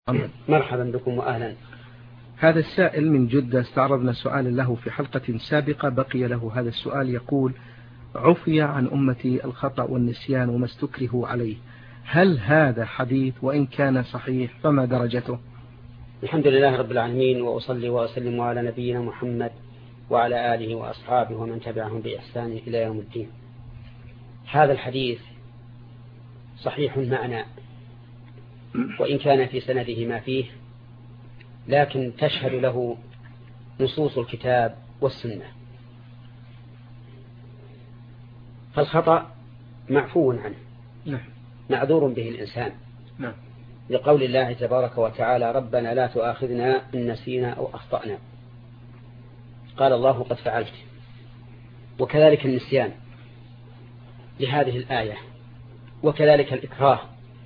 مرحبا بكم وأهلا. هذا السائل من جدة استعرضنا سؤالا له في حلقة سابقة، بقي له هذا السؤال. يقول: عفي عن أمتي الخطأ والنسيان وما استكرهوا عليه، هل هذا حديث؟ وإن كان صحيح فما درجته؟ الحمد لله رب العالمين، وأصلي وأسلم على نبينا محمد وعلى آله وأصحابه ومن تبعهم بإحسان إلى يوم الدين. هذا الحديث صحيح المعنى وإن كان في سنده ما فيه، لكن تشهد له نصوص الكتاب والسنة. فالخطأ معفو عنه، معذور به الإنسان، لقول الله تبارك وتعالى: ربنا لا تؤاخذنا إن نسينا أو أخطأنا. قال الله: قد فعلت. وكذلك النسيان لهذه الآية، وكذلك الإكراه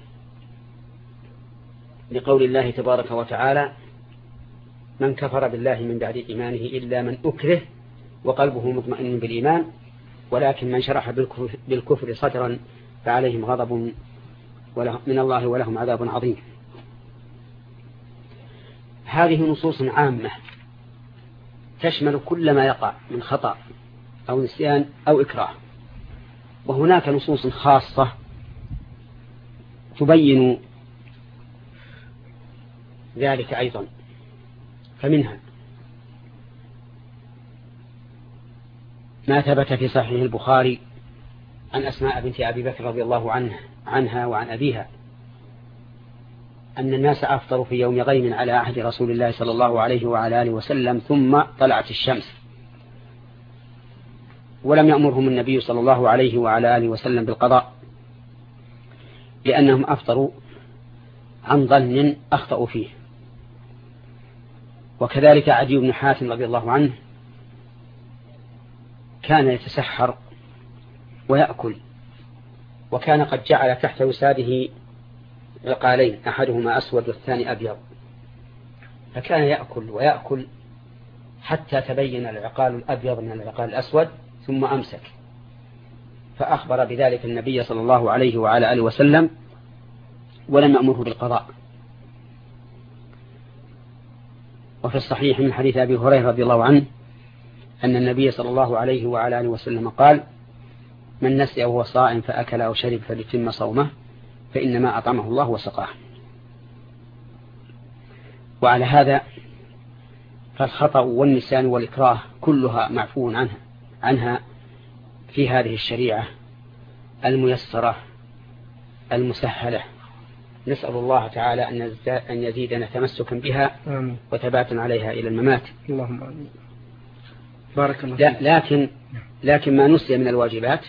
لقول الله تبارك وتعالى: من كفر بالله من بعد إيمانه إلا من أكره وقلبه مطمئن بالإيمان ولكن من شرح بالكفر صدرا فعليهم غضب من الله ولهم عذاب عظيم. هذه نصوص عامة تشمل كل ما يقع من خطأ أو نسيان أو إكراه، وهناك نصوص خاصة تبين ذلك أيضا. فمنها ما ثبت في صحيح البخاري عن أسماء بنت أبي بكر رضي الله عنها وعن أبيها أن الناس أفطروا في يوم غيم على عهد رسول الله صلى الله عليه وعلى آله وسلم، ثم طلعت الشمس، ولم يأمرهم النبي صلى الله عليه وعلى آله وسلم بالقضاء، لأنهم أفطروا عن ظن أخطأوا فيه. وكذلك عدي بن حاتم رضي الله عنه كان يتسحر ويأكل، وكان قد جعل تحت وساده عقالين، أحدهما أسود والثاني أبيض، فكان يأكل ويأكل حتى تبين العقال الأبيض من العقال الأسود، ثم أمسك، فأخبر بذلك النبي صلى الله عليه وعلى آله وسلم ولم يأمره بالقضاء. وفي الصحيح من حديث أبي هريرة رضي الله عنه أن النبي صلى الله عليه وعلى آله وسلم قال: من نسي وهو صائم فأكل أو شرب فليتم صومه فإنما أطعمه الله وسقاه. وعلى هذا فالخطأ والنسيان والإكراه كلها معفو عنها في هذه الشريعة الميسرة المسهلة. نسأل الله تعالى أن يزيدنا تمسكا بها وثباتا عليها إلى الممات. اللهم آمين. بارك الله فيك. لكن ما نسي من الواجبات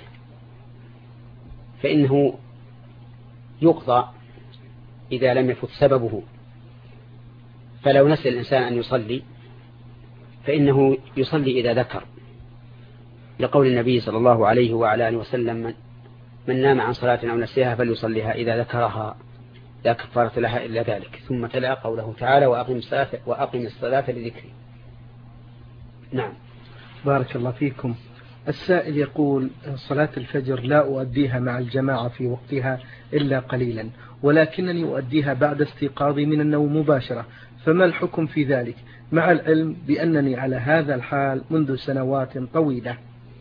فإنه يقضى إذا لم يفت سببه. فلو نسي الإنسان أن يصلي فإنه يصلي إذا ذكر، لقول النبي صلى الله عليه وعلى آله وسلم: من نام عن صلاة أو نسيها فليصليها إذا ذكرها لا كفارة لها إلا ذلك. ثم تلا قوله تعالى: وأقم الصلاة لذكري. نعم. بارك الله فيكم. السائل يقول: صلاة الفجر لا أؤديها مع الجماعة في وقتها إلا قليلا، ولكنني أؤديها بعد استيقاظي من النوم مباشرة، فما الحكم في ذلك مع العلم بأنني على هذا الحال منذ سنوات طويلة؟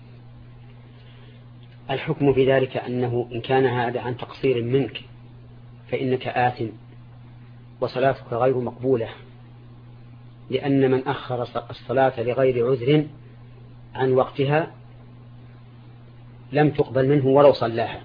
الحكم في ذلك أنه إن كان هذا عن تقصير منك فإنك آثم وصلاتك غير مقبولة، لأن من أخر الصلاة لغير عذر عن وقتها لم تقبل منه ولو صلاها.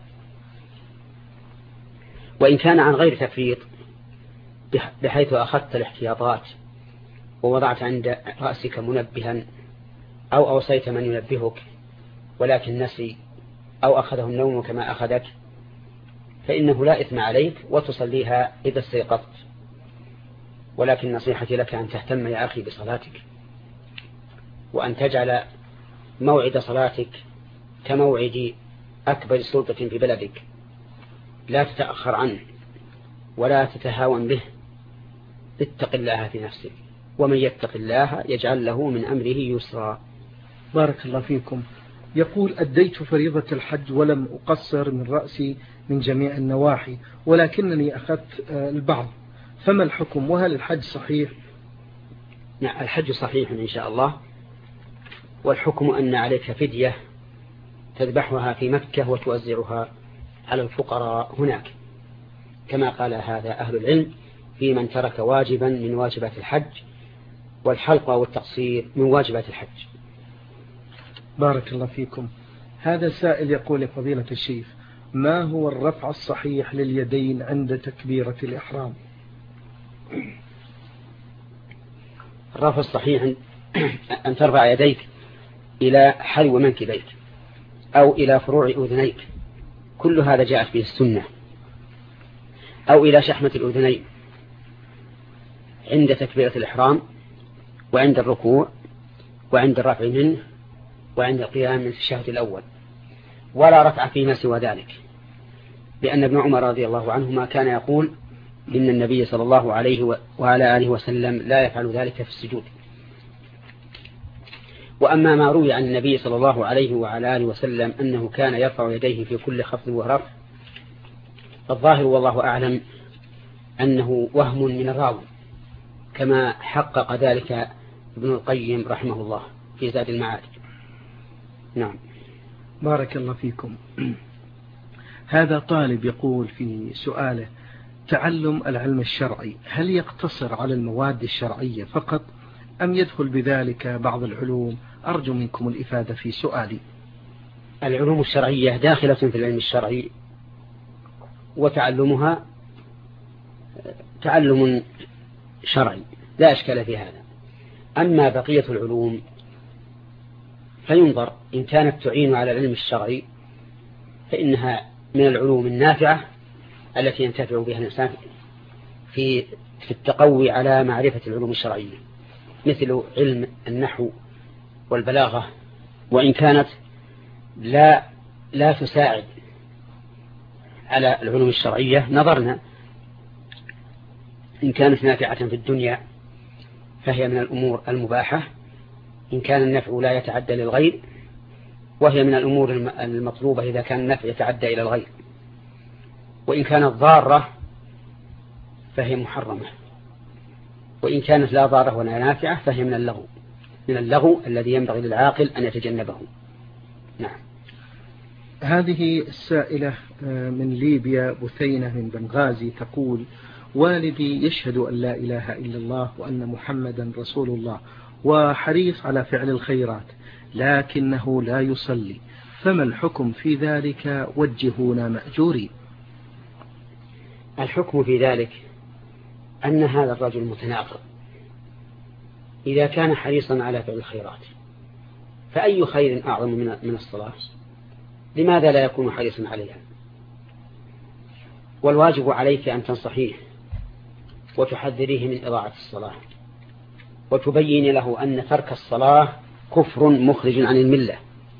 وإن كان عن غير تفريط بحيث أخذت الاحتياطات ووضعت عند رأسك منبها أو أوصيت من ينبهك ولكن نسي أو أخذه النوم كما أخذك، فإنه لا إثم عليك وتصليها إذا استيقظت. ولكن نصيحتي لك أن تهتم يا أخي بصلاتك، وأن تجعل موعد صلاتك كموعد أكبر سلطة في بلدك، لا تتأخر عنه ولا تتهاون به. اتق الله في نفسك، ومن يتق الله يجعل له من أمره يسرا. بارك الله فيكم. يقول: أديت فريضة الحج ولم أقصر من رأسي من جميع النواحي، ولكنني أخذت البعض، فما الحكم وهل الحج صحيح؟ نعم الحج صحيح إن شاء الله، والحكم أن عليك فدية تذبحها في مكة وتوزعها على الفقراء هناك، كما قال هذا أهل العلم في من ترك واجبا من واجبات الحج، والحلق والتقصير من واجبات الحج. بارك الله فيكم. هذا سائل يقول لفضيلة الشيخ: ما هو الرفع الصحيح لليدين عند تكبيرة الإحرام؟ الرفع الصحيح أن ترفع يديك إلى حلو منكبيك أو إلى فروع أذنيك، كل هذا جاءت به السنة، أو إلى شحمة الأذنين عند تكبيرة الإحرام وعند الركوع وعند الرفع منه وعند القيام من التشهد الأول، ولا رفع فيما سوى ذلك، لأن ابن عمر رضي الله عنهما كان يقول إن النبي صلى الله عليه وعلى آله وسلم لا يفعل ذلك في السجود. وأما ما روي عن النبي صلى الله عليه وعلى آله وسلم أنه كان يرفع يديه في كل خفض ورفع، فالظاهر والله أعلم أنه وهم من الراوي، كما حقق ذلك ابن القيم رحمه الله في زاد المعاد. نعم. بارك الله فيكم. هذا طالب يقول في سؤاله: تعلم العلم الشرعي هل يقتصر على المواد الشرعية فقط أم يدخل بذلك بعض العلوم؟ أرجو منكم الإفادة في سؤالي. العلوم الشرعية داخلة في العلم الشرعي، وتعلمها تعلم شرعي لا أشكال في هذا. أما بقية العلوم فينظر، إن كانت تعين على العلم الشرعي فإنها من العلوم النافعة التي ينتفع بها الإنسان في التقوي على معرفة العلوم الشرعية، مثل علم النحو والبلاغة، وإن كانت لا تساعد على العلوم الشرعية نظرنا، إن كانت نافعة في الدنيا فهي من الأمور المباحة، إن كان النفع لا يتعدى للغير، وهي من الأمور المطلوبة إذا كان النفع يتعدى إلى الغير، وإن كانت ضارة فهي محرمة، وإن كانت لا ضارة ولا نافعة فهي من اللغو الذي ينبغي للعاقل أن يتجنبه. نعم. هذه السائلة من ليبيا بثينة من بنغازي تقول: والدي يشهد أن لا إله إلا الله وأن محمدا رسول الله وحريص على فعل الخيرات، لكنه لا يصلي، فما الحكم في ذلك؟ وجهونا مأجورين. الحكم في ذلك أن هذا الرجل متناقض، إذا كان حريصا على فعل الخيرات فأي خير أعظم من الصلاة؟ لماذا لا يكون حريصا عليها؟ والواجب عليك أن تنصحيه وتحذريه من إضاعة الصلاة، وتبين له أن ترك الصلاة كفر مخرج عن الملة،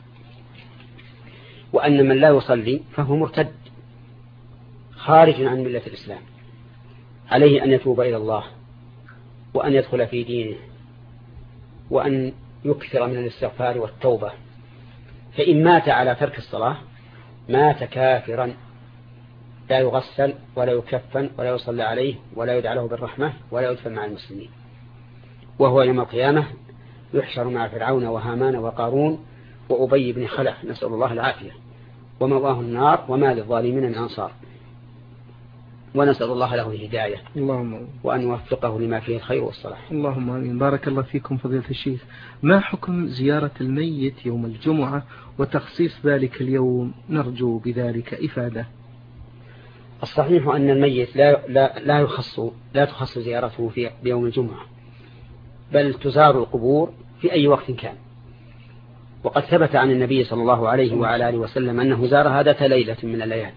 وأن من لا يصلي فهو مرتد خارج عن ملة الإسلام، عليه أن يتوب إلى الله وأن يدخل في دينه وأن يكثر من الاستغفار والتوبة، فإن مات على ترك الصلاة مات كافرا، لا يغسل ولا يكفن ولا يصلى عليه ولا يدعى له بالرحمة ولا يدفن مع المسلمين، وهو يوم القيامة يحشر مع فرعون وهامان وقارون وأبي بن خلف، نسأل الله العافية، ومأواه النار وما للظالمين من أنصار، ونسأل الله له الهداية اللهم وأن يوفقه لما فيه الخير والصلاح. اللهم آمين. بارك الله فيكم فضيلة الشيخ. ما حكم زيارة الميت يوم الجمعة وتخصيص ذلك اليوم؟ نرجو بذلك إفادة. الصحيح أن الميت لا تخص زيارته في يوم الجمعة، بل تزار القبور في أي وقت كان، وقد ثبت عن النبي صلى الله عليه وعلى آله وسلم أنه زارها ذات ليلة من الليالي.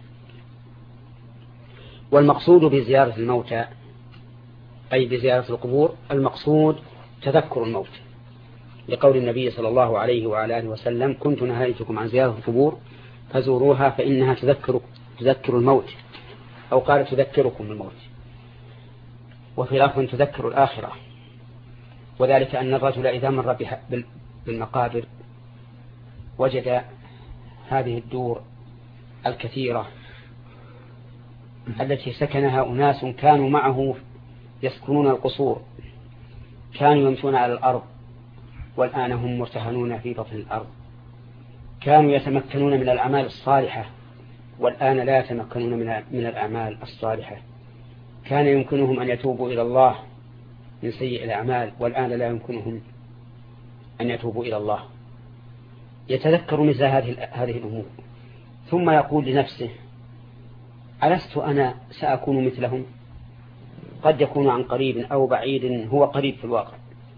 والمقصود بزيارة الموتى أي بزيارة القبور المقصود تذكر الموت، لقول النبي صلى الله عليه وعلى آله وسلم: كنت نهيتكم عن زيارة القبور فزوروها فإنها تذكر الموت، أو قال تذكركم الموت، وفي لفظ تذكر الآخرة، وذلك أن الرجل إذا مر بالمقابر وجد هذه الدور الكثيرة التي سكنها أناس كانوا معه يسكنون القصور كانوا يمشون على الأرض والآن هم مرتهنون في بطن الأرض. كانوا يتمكنون من الأعمال الصالحة والآن لا يتمكنون من الأعمال الصالحة. كان يمكنهم أن يتوبوا إلى الله من سيء الأعمال والآن لا يمكنهم أن يتوبوا إلى الله. يتذكر مثل هذه الأمور ثم يقول لنفسه ألست أنا سأكون مثلهم؟ قد يكون عن قريب أو بعيد هو قريب في الواقع.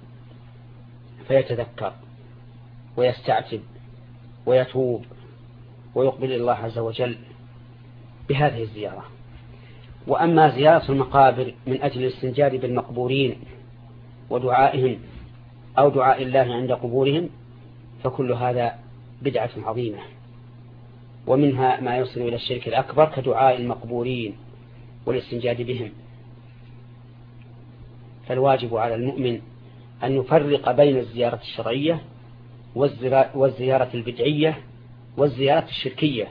فيتذكر ويستعتب ويتوب ويقبل إلى الله عز وجل بهذه الزيارة. وأما زيارة المقابر من أجل الاستنجاد بالمقبورين ودعائهم أو دعاء الله عند قبورهم فكل هذا بدعة عظيمة، ومنها ما يصل إلى الشرك الأكبر كدعاء المقبورين والاستنجاد بهم. فالواجب على المؤمن أن يفرق بين الزيارة الشرعية والزيارة البدعية والزيارة الشركية،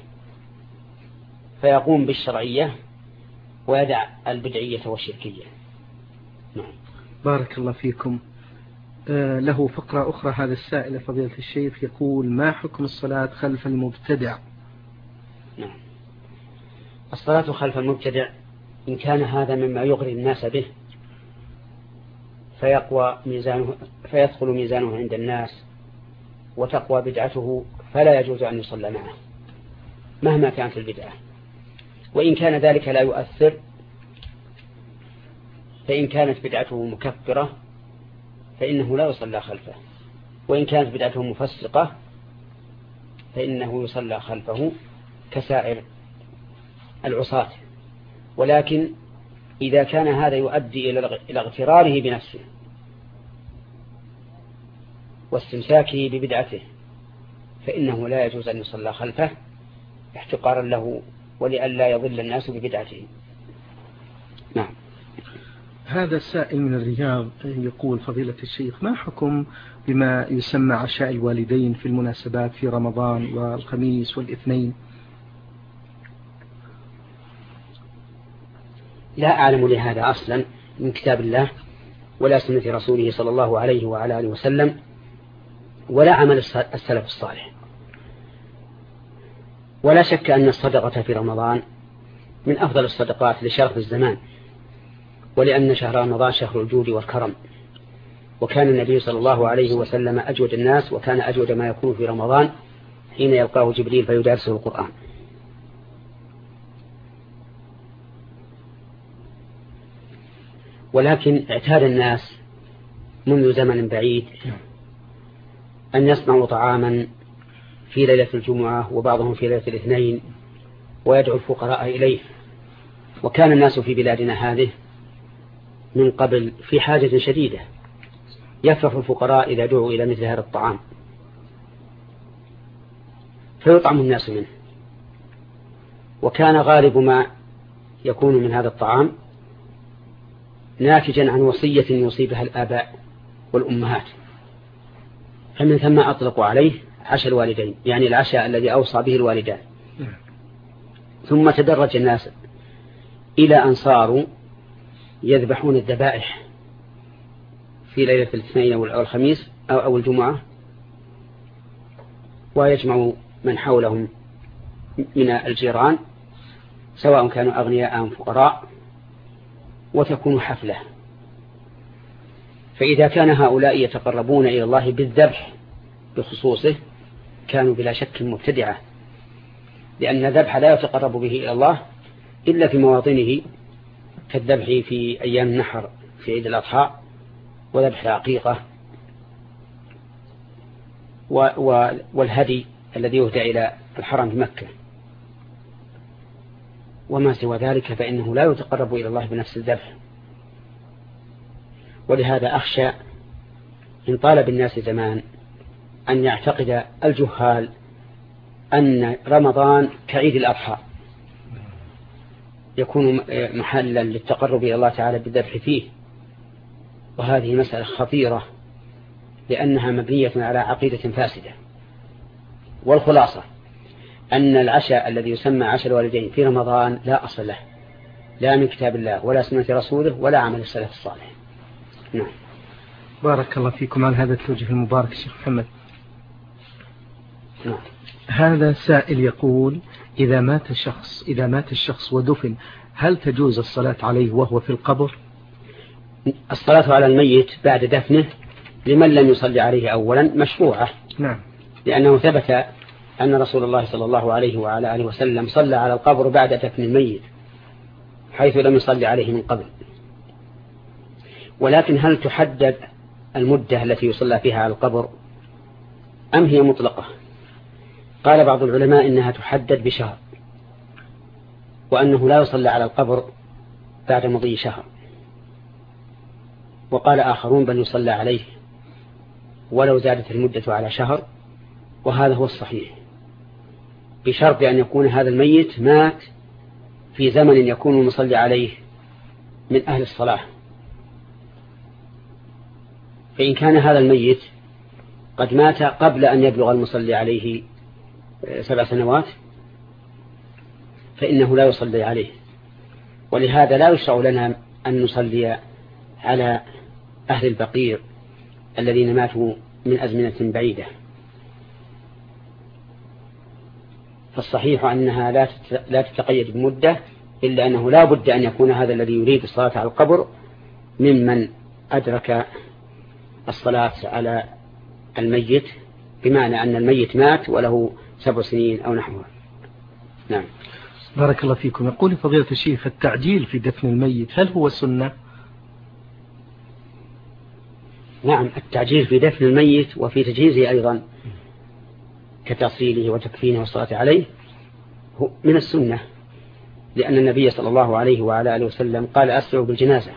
فيقوم بالشرعية ويدع البدعية والشركية. نعم. بارك الله فيكم. له فقرة أخرى هذا السائل فضيلة الشيخ يقول ما حكم الصلاة خلف المبتدع؟ نعم. الصلاة خلف المبتدع إن كان هذا مما يغري الناس به فيدخل ميزانه عند الناس وتقوى بدعته فلا يجوز أن يصلى معه مهما كانت البدعة. وإن كان ذلك لا يؤثر فإن كانت بدعته مكفرة فإنه لا يصلى خلفه، وإن كانت بدعته مفسقة فإنه يصلى خلفه كسائر العصاة. ولكن إذا كان هذا يؤدي إلى اغتراره بنفسه واستمساكه ببدعته فإنه لا يجوز أن يصلى خلفه احتقارا له ولئلا يضل الناس ببدعته. نعم. هذا السائل من الرياض يقول فضيلة الشيخ ما حكم بما يسمى عشاء الوالدين في المناسبات في رمضان والخميس والاثنين؟ لا أعلم لهذا أصلا من كتاب الله ولا سنة رسوله صلى الله عليه وعلى آله وسلم ولا عمل السلف الصالح. ولا شك أن الصدقة في رمضان من أفضل الصدقات لشرف الزمان، ولأن شهر رمضان شهر الجود والكرم، وكان النبي صلى الله عليه وسلم أجود الناس، وكان أجود ما يكون في رمضان حين يلقاه جبريل فيدرسه القرآن. ولكن اعتاد الناس منذ زمن بعيد أن يصنعوا طعاما في ليلة الجمعة وبعضهم في ليلة الاثنين ويدعو الفقراء إليه. وكان الناس في بلادنا هذه من قبل في حاجة شديدة، يفرح الفقراء إذا دعوا إلى مثل هذا الطعام فيطعم الناس منه. وكان غالب ما يكون من هذا الطعام ناتجا عن وصية يوصي بها الآباء والأمهات، فمن ثم أطلقوا عليه عشاء الوالدين، يعني العشاء الذي أوصى به الوالدان. ثم تدرج الناس إلى أن صاروا يذبحون الذبائح في ليلة الاثنين أو الخميس أو الجمعة، ويجمع من حولهم من الجيران سواء كانوا أغنياء أم فقراء وتكون حفلة. فإذا كان هؤلاء يتقربون إلى الله بالذبح بخصوصه كانوا بلا شك مبتدعة، لأن الذبح لا يتقرب به إلى الله إلا في مواطنه كالذبح في أيام النحر في عيد الأضحى وذبح العقيقة والهدي الذي يهدى إلى الحرم بمكة. وما سوى ذلك فإنه لا يتقرب إلى الله بنفس الذبح. ولهذا أخشى إن طال بالناس زمان أن يعتقد الجهال أن رمضان كعيد الأضحى يكون محلا للتقرب إلى الله تعالى بالذبح فيه، وهذه مسألة خطيرة لأنها مبنية على عقيدة فاسدة. والخلاصة أن العشاء الذي يسمى عشاء الوالدين في رمضان لا أصل له، لا من كتاب الله ولا سنة رسوله ولا عمل السلف الصالح. نعم. بارك الله فيكم على هذا التوجيه المبارك شيخ محمد. نعم. هذا سائل يقول إذا مات الشخص ودفن هل تجوز الصلاة عليه وهو في القبر؟ الصلاة على الميت بعد دفنه لمن لم يصلي عليه أولا مشروعة. نعم. لأنه ثبت أن رسول الله صلى الله عليه وعلى آله وسلم صلى على القبر بعد دفن الميت حيث لم يصلي عليه من قبل. ولكن هل تحدد المدة التي يصلى فيها على القبر أم هي مطلقة؟ قال بعض العلماء إنها تحدد بشهر، وأنه لا يصلى على القبر بعد مضي شهر. وقال آخرون بل يصلى عليه ولو زادت المدة على شهر، وهذا هو الصحيح، بشرط أن يكون هذا الميت مات في زمن يكون المصلي عليه من أهل الصلاة. فإن كان هذا الميت قد مات قبل أن يبلغ المصلي عليه 7 سنوات فإنه لا يصلي عليه، ولهذا لا يشرع لنا أن نصلي على أهل البقيع الذين ماتوا من أزمنة بعيدة. فالصحيح أنها لا تتقيد بمدة، إلا أنه لا بد أن يكون هذا الذي يريد الصلاة على القبر ممن أدرك الصلاة على الميت، بمعنى أن الميت مات وله 7 سنين أو نحوها. نعم. بارك الله فيكم. يقول فضيلة الشيخ التعجيل في دفن الميت هل هو سنة؟ نعم، التعجيل في دفن الميت وفي تجهيزه أيضا كتصيله وتكفينه والصلاة عليه هو من السنة، لأن النبي صلى الله عليه وعلى آله وسلم قال أسرعوا بالجنازة،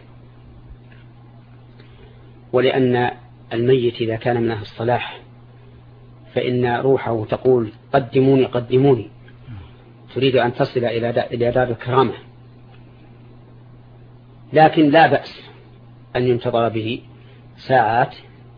ولأن الميت إذا كان من أهل الصلاح فإن روحه تقول قدموني قدموني، تريد أن تصل إلى دار الكرامة. لكن لا بأس أن ينتظر به ساعات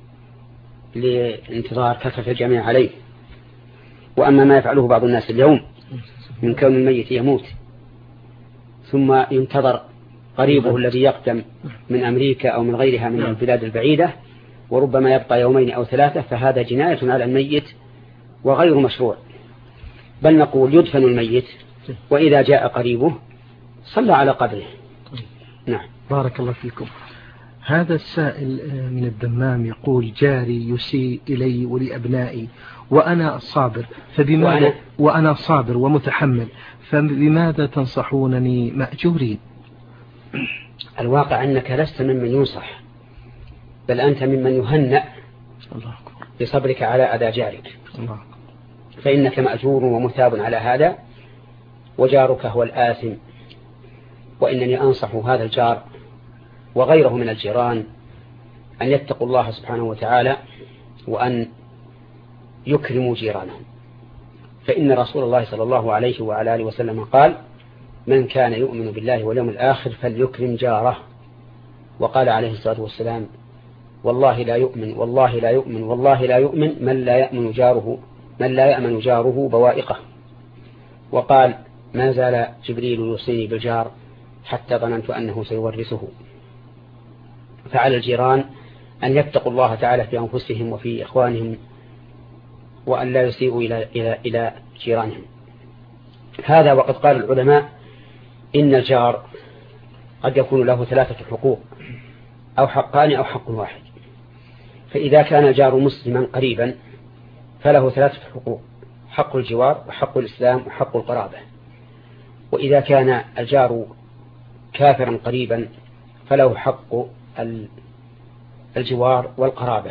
لانتظار كثرة الجميع عليه. وأما ما يفعله بعض الناس اليوم من كون الميت يموت ثم ينتظر قريبه الذي يقدم من أمريكا أو من غيرها من البلاد البعيدة وربما يبقى 2 أو 3، فهذا جناية على الميت وغير مشروع، بل نقول يدفن الميت وإذا جاء قريبه صلى على قبره. نعم. بارك الله فيكم. هذا السائل من الدمام يقول جاري يسيء إلي ولأبنائي وأنا صابر، وأنا صابر ومتحمل، فبماذا تنصحونني مأجورين؟ الواقع أنك لست ممن ينصح، بل أنت ممن يهنأ بصبرك على أذى جارك. فإنك مأجور ومثاب على هذا، وجارك هو الآثم. وإنني أنصح هذا الجار وغيره من الجيران أن يتقوا الله سبحانه وتعالى وأن يكرموا جيرانهم، فإن رسول الله صلى الله عليه وعلى آله وسلم قال من كان يؤمن بالله واليوم الآخر فليكرم جاره. وقال عليه الصلاة والسلام والله لا يؤمن والله لا يؤمن والله لا يؤمن من لا يأمن جاره بوائقه. وقال ما زال جبريل يوصيني بالجار حتى ظننت أنه سيورثه. فعلى الجيران أن يتقوا الله تعالى في أنفسهم وفي إخوانهم، وأن لا يسيئوا إلى جيرانهم. هذا وقد قال العلماء إن الجار قد يكون له 3 حقوق أو حقان أو حق واحد. فإذا كان الجار مسلما قريبا فله 3 حقوق: حق الجوار وحق الإسلام وحق القرابة. وإذا كان الجار كافرا قريبا فله حق الجوار والقرابة.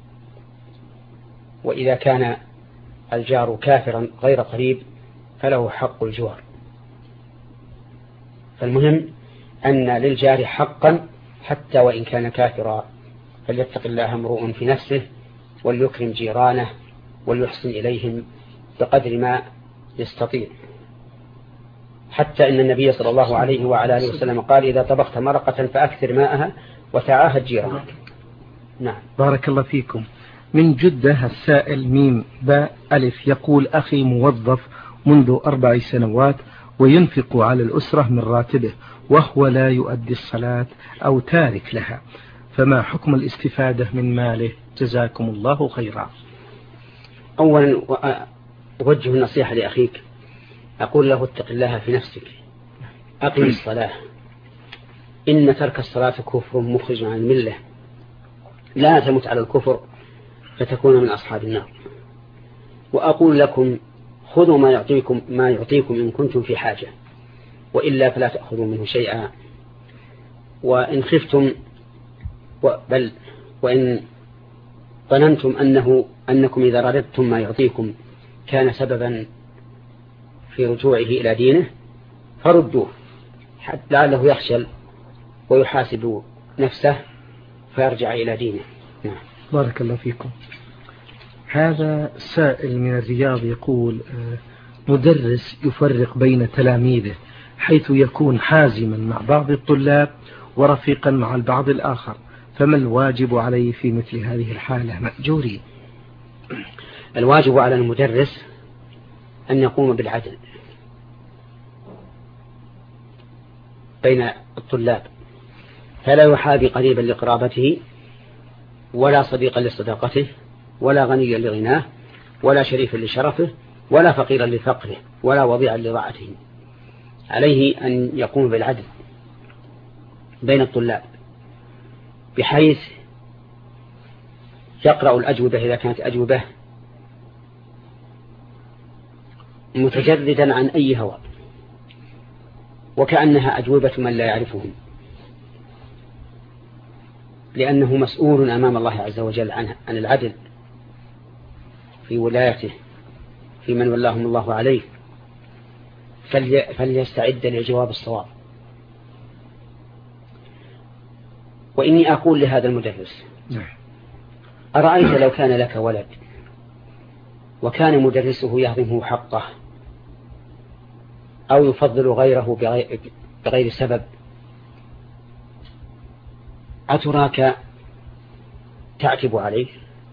وإذا كان الجار كافرا غير قريب فله حق الجوار. فالمهم أن للجار حقا حتى وإن كان كافرا، فليتق الله امرؤ في نفسه وليكرم جيرانه وليحسن إليهم بقدر ما يستطيع. حتى إن النبي صلى الله عليه وعلى آله وسلم قال إذا طبخت مرقة فأكثر ماءها وتعاهد جيرانك. نعم. بارك الله فيكم. من جدة السائل ميم باء ألف يقول أخي موظف منذ 4 سنوات وينفق على الأسرة من راتبه، وهو لا يؤدي الصلاة أو تارك لها، فما حكم الاستفادة من ماله؟ جزاكم الله خيرا. أولا أوجه النصيحة لأخيك، أقول له اتق الله في نفسك، أقم الصلاة، إن ترك الصلاة كفر مخرج عن الملة، لا تمت على الكفر فتكون من أصحاب النار. وأقول لكم خذوا ما يعطيكم إن كنتم في حاجة، وإلا فلا تأخذوا منه شيئا. وإن خفتم وإن ظننتم أنكم إذا رددتم ما يعطيكم كان سببا في رجوعه إلى دينه فردوه، حتى لعله يخشل ويحاسب نفسه فيرجع إلى دينه. نعم. بارك الله فيكم. هذا سائل من الرياض يقول مدرس يفرق بين تلاميذه حيث يكون حازما مع بعض الطلاب ورفيقا مع البعض الآخر، فما الواجب عليه في مثل هذه الحالة مأجورين؟ الواجب على المدرس أن يقوم بالعدل بين الطلاب، فلا يحابي قريبا لقرابته ولا صديقا لصداقته ولا غنيا لغناه ولا شريفا لشرفه ولا فقيرا لفقره ولا وضيعا لضاعته. عليه أن يقوم بالعدل بين الطلاب بحيث يقرأ الأجوبة إذا كانت أجوبة متجردا عن أي هوى وكأنها أجوبة من لا يعرفهم، لأنه مسؤول أمام الله عز وجل عن العدل في ولايته في من ولاهم الله عليه، فليستعد للجواب الصواب. وإني أقول لهذا المدرس أرأيت لو كان لك ولد وكان مدرسه يهضمه حقه أو يفضل غيره بغير سبب، أتراك تعتب عليه؟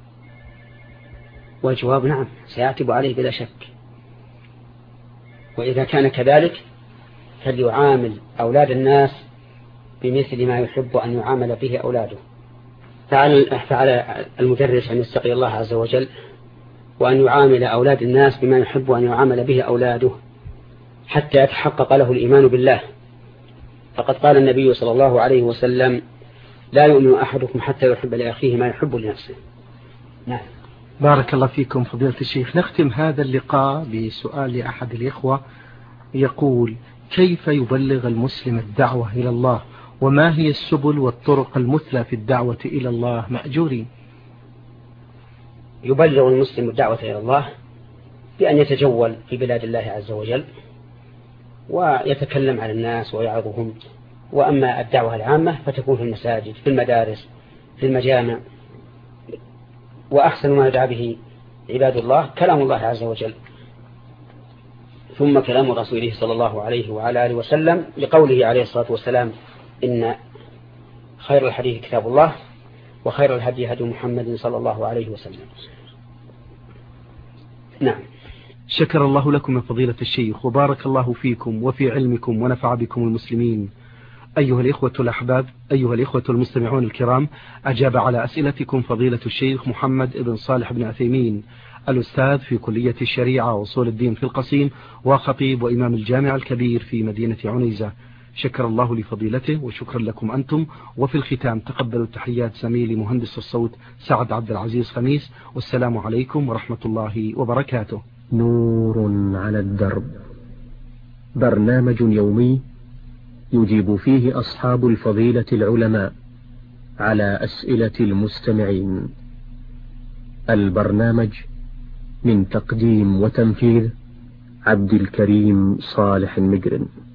والجواب نعم، سيعتب عليه بلا شك. وإذا كان كذلك فليعامل أولاد الناس بمثل ما يحب أن يعامل به أولاده. فعلى المدرس أن يستقي الله عز وجل وأن يعامل أولاد الناس بما يحب أن يعامل به أولاده حتى يتحقق له الإيمان بالله. فقد قال النبي صلى الله عليه وسلم لا يؤمن أحدكم حتى يحب لأخيه ما يحب لنفسه. نعم. بارك الله فيكم فضيلة الشيخ. نختم هذا اللقاء بسؤال لأحد الإخوة يقول كيف يبلغ المسلم الدعوة إلى الله، وما هي السبل والطرق المثلى في الدعوة إلى الله مأجورين؟ يبلغ المسلم الدعوة إلى الله بأن يتجول في بلاد الله عز وجل ويتكلم على الناس ويعظهم. وأما الدعوة العامة فتكون في المساجد، في المدارس، في المجامع. وأحسن ما يدعى به عباد الله كلام الله عز وجل ثم كلام رسوله صلى الله عليه وعلى آله وسلم، لقوله عليه الصلاة والسلام إن خير الحديث كتاب الله وخير الهدي هدي محمد صلى الله عليه وسلم. نعم. شكر الله لكم يا فضيلة الشيخ وبارك الله فيكم وفي علمكم ونفع بكم المسلمين. أيها الإخوة الأحباب، أيها الإخوة المستمعون الكرام، أجاب على أسئلتكم فضيلة الشيخ محمد بن صالح بن عثيمين، الأستاذ في كلية الشريعة وأصول الدين في القصيم وخطيب وإمام الجامع الكبير في مدينة عنيزة. شكر الله لفضيلته وشكرا لكم أنتم. وفي الختام تقبلوا تحيات زميلي مهندس الصوت سعد عبد العزيز خميس، والسلام عليكم ورحمة الله وبركاته. نور على الدرب، برنامج يومي يجيب فيه أصحاب الفضيلة العلماء على أسئلة المستمعين. البرنامج من تقديم وتنفيذ عبد الكريم صالح المجرم.